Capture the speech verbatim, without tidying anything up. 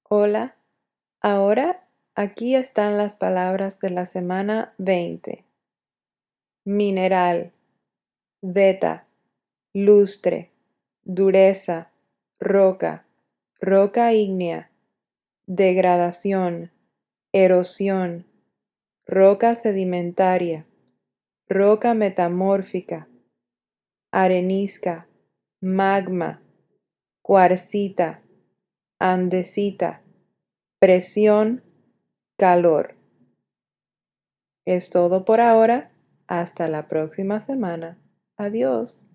Hola, ahora aquí están las palabras de la semana veinte. Mineral, beta, lustre, dureza, roca, roca ígnea, degradación, erosión, roca sedimentaria, roca metamórfica, arenisca, magma, cuarcita, andesita, presión, calor. Es todo por ahora. Hasta la próxima semana. Adiós.